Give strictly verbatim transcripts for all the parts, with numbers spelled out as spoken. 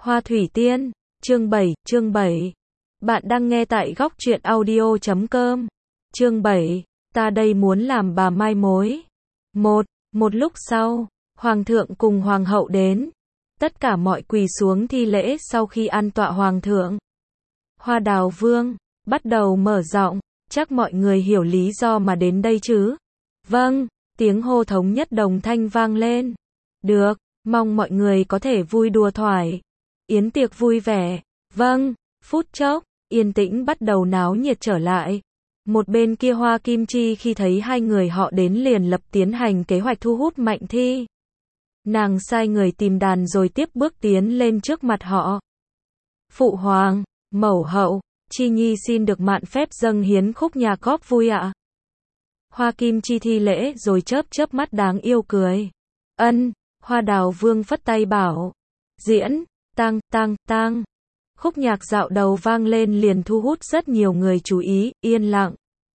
Hoa Thủy Tiên, chương bảy, chương bảy. Bạn đang nghe tại góc truyện audio chấm com. Chương bảy, ta đây muốn làm bà mai mối. Một, một lúc sau, Hoàng thượng cùng Hoàng hậu đến. Tất cả mọi quỳ xuống thi lễ sau khi an tọa Hoàng thượng. Hoa Đào Vương, bắt đầu mở giọng, chắc mọi người hiểu lý do mà đến đây chứ. Vâng, tiếng hô thống nhất đồng thanh vang lên. Được, mong mọi người có thể vui đùa thoải. Yến tiệc vui vẻ. Vâng, phút chốc, yên tĩnh bắt đầu náo nhiệt trở lại. Một bên kia Hoa Kim Chi khi thấy hai người họ đến liền lập tiến hành kế hoạch thu hút Mạnh Thi. Nàng sai người tìm đàn rồi tiếp bước tiến lên trước mặt họ. Phụ hoàng, mẫu hậu, Chi Nhi xin được mạn phép dâng hiến khúc nhạc góp vui ạ. Hoa Kim Chi thi lễ rồi chớp chớp mắt đáng yêu cười. Ân, Hoa Đào Vương phất tay bảo. Diễn, tang, tang, tang. Khúc nhạc dạo đầu vang lên liền thu hút rất nhiều người chú ý, yên lặng.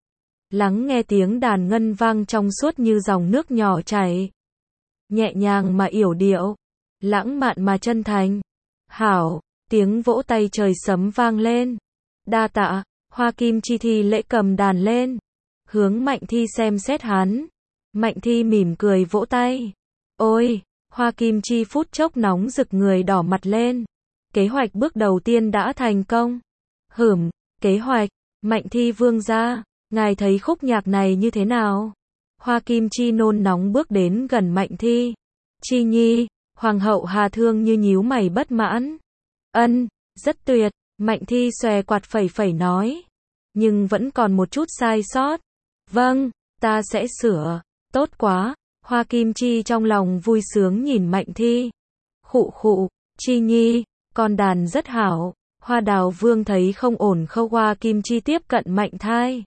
Lắng nghe tiếng đàn ngân vang trong suốt như dòng nước nhỏ chảy. Nhẹ nhàng mà yểu điệu, lãng mạn mà chân thành. Hảo, tiếng vỗ tay trời sấm vang lên. Đa tạ, Hoa Kim Chi thi lễ cầm đàn lên. Hướng Mạnh Thi xem xét hắn. Mạnh Thi mỉm cười vỗ tay. Ôi, Hoa Kim Chi phút chốc nóng rực người đỏ mặt lên. Kế hoạch bước đầu tiên đã thành công. Hửm, kế hoạch, Mạnh Thi vương gia, ngài thấy khúc nhạc này như thế nào? Hoa Kim Chi nôn nóng bước đến gần Mạnh Thi. Chi Nhi, Hoàng hậu Hà Thương như nhíu mày bất mãn. Ân, rất tuyệt, Mạnh Thi xòe quạt phẩy phẩy nói. Nhưng vẫn còn một chút sai sót. Vâng, ta sẽ sửa, tốt quá. Hoa Kim Chi trong lòng vui sướng nhìn Mạnh Thi. Khụ khụ, Chi Nhi, con đàn rất hảo. Hoa Đào Vương thấy không ổn khâu Hoa Kim Chi tiếp cận Mạnh Thai.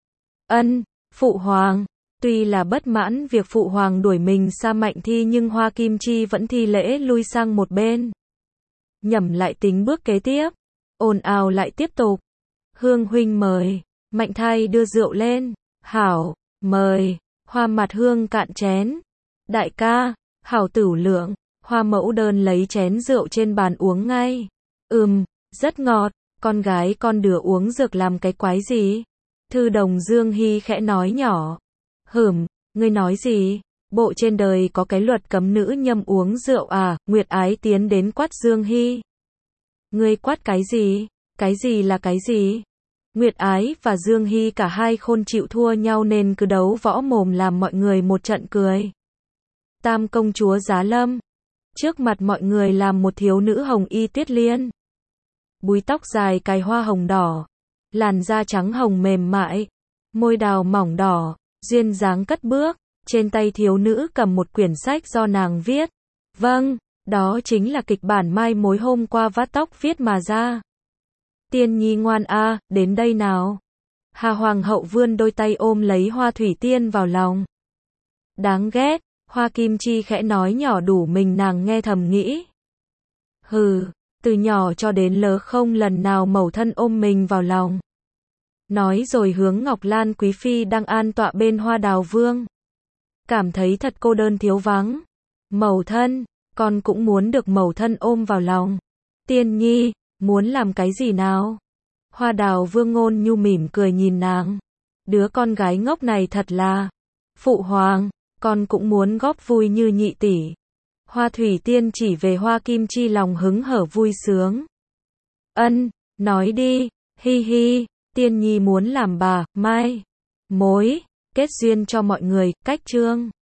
Ân, phụ hoàng, tuy là bất mãn việc phụ hoàng đuổi mình xa Mạnh Thi nhưng Hoa Kim Chi vẫn thi lễ lui sang một bên. Nhẩm lại tính bước kế tiếp. Ồn ào lại tiếp tục. Hương huynh mời. Mạnh Thai đưa rượu lên. Hảo, mời. Hoa Mặt Hương cạn chén. Đại ca, hảo tửu lượng. Hoa Mẫu Đơn lấy chén rượu trên bàn uống ngay. Ừm, rất ngọt, con gái con đứa uống dược làm cái quái gì? Thư Đồng Dương Hy khẽ nói nhỏ. Hửm, ngươi nói gì? Bộ trên đời có cái luật cấm nữ nhâm uống rượu à? Nguyệt Ái tiến đến quát Dương Hy. Ngươi quát cái gì? Cái gì là cái gì? Nguyệt Ái và Dương Hy cả hai khôn chịu thua nhau nên cứ đấu võ mồm làm mọi người một trận cười. Tam công chúa Giá Lâm. Trước mặt mọi người làm một thiếu nữ hồng y Tuyết Liên. Búi tóc dài cài hoa hồng đỏ. Làn da trắng hồng mềm mại. Môi đào mỏng đỏ. Duyên dáng cất bước. Trên tay thiếu nữ cầm một quyển sách do nàng viết. Vâng, đó chính là kịch bản mai mối hôm qua vắt tóc viết mà ra. Tiên Nhi ngoan a, đến đây nào. Hà Hoàng hậu vươn đôi tay ôm lấy Hoa Thủy Tiên vào lòng. Đáng ghét, Hoa Kim Chi khẽ nói nhỏ đủ mình nàng nghe thầm nghĩ. Hừ, từ nhỏ cho đến lớn không lần nào mẫu thân ôm mình vào lòng. Nói rồi hướng Ngọc Lan Quý Phi đang an tọa bên Hoa Đào Vương. Cảm thấy thật cô đơn thiếu vắng. Mẫu thân, con cũng muốn được mẫu thân ôm vào lòng. Tiên Nhi, muốn làm cái gì nào? Hoa Đào Vương ngôn nhu mỉm cười nhìn nàng. Đứa con gái ngốc này thật là. Phụ hoàng, con cũng muốn góp vui như nhị tỷ. Hoa Thủy Tiên chỉ về Hoa Kim Chi lòng hứng hở vui sướng. Ân, nói đi, hi hi, Tiên Nhi muốn làm bà, mai, mối, kết duyên cho mọi người, cách chương.